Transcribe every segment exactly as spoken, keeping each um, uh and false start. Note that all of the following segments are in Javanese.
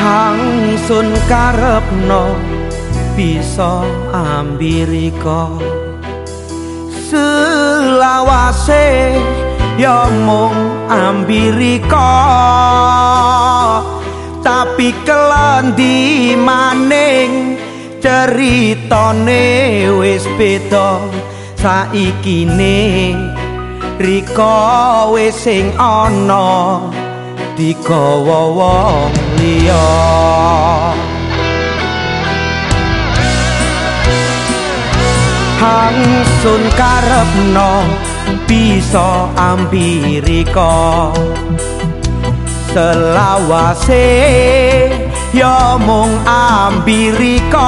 Hangsun karepno bisa ambirika selawase ya mung ambirika tapi kelendi maning ceritane wis beda saikine rika wis sing ana digawa wong liya hangsun karepno bisa ambirika selawase ya mung ambirika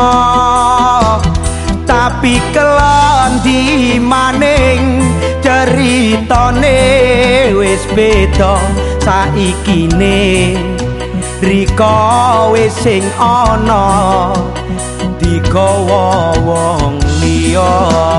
tapi kelendi maning ceritane wis beda saikine rika wis sing ana digawa wong liya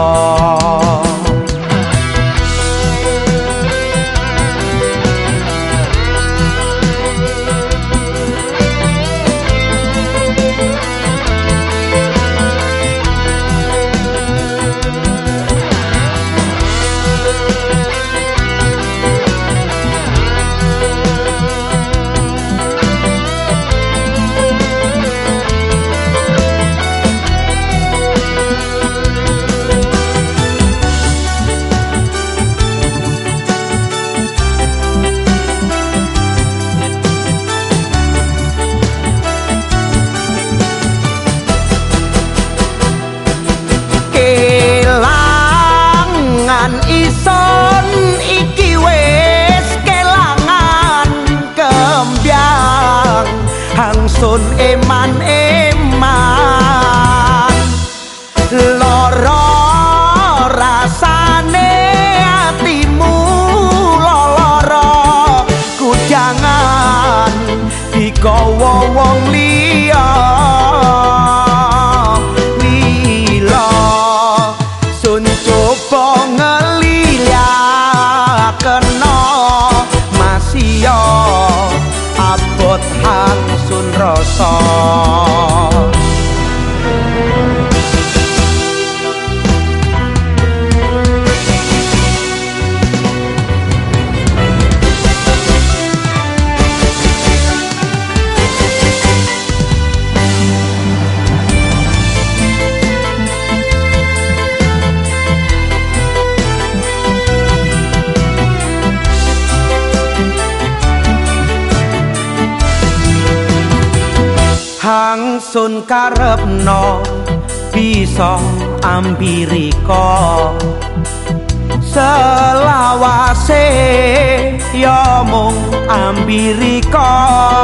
ison iki wis kelangan kembyang hangsun eman-eman lara rasane atimu lara kujangan digawa wong liya lila sun coba kena masya abot hangsun rasa hangsun karepno bisa ambirika selawase ya mung ambirika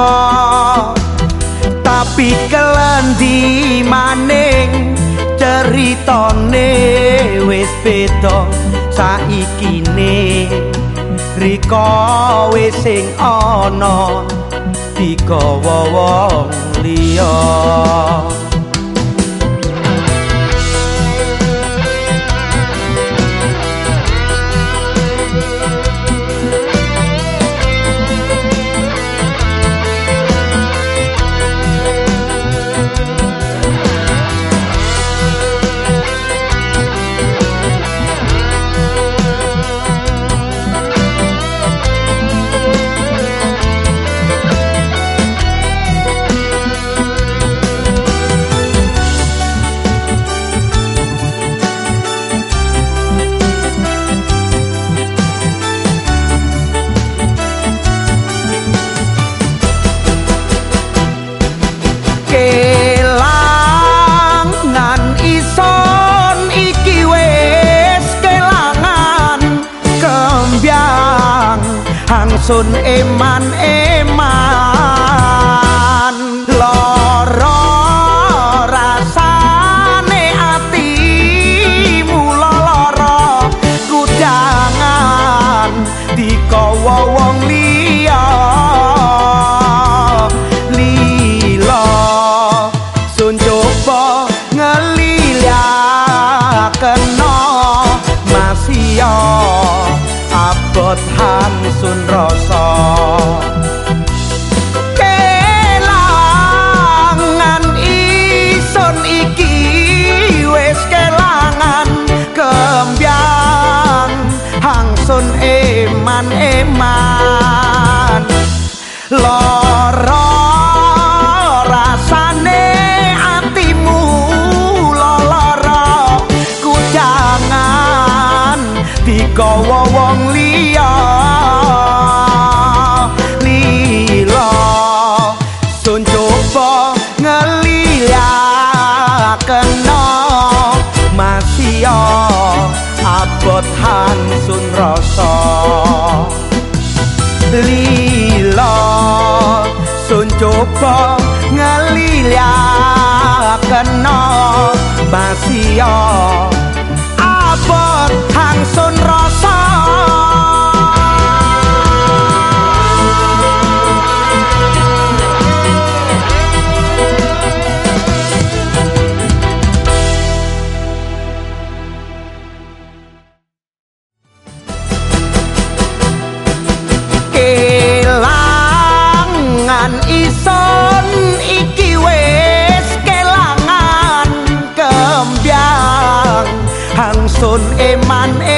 tapi kelendi maning ceritane wis beda saikine rika wis sing ana digawa wong liya kelangan ison iki wis kelangan kembyang hangsun eman-eman lara rasane atimu lara kudangan digawa wong liya masya abot hangsun rasa rasa lila sun coba ngeliliakeno basia abot hang sun rasa ison iki wis kelangan kembyang hangsun eman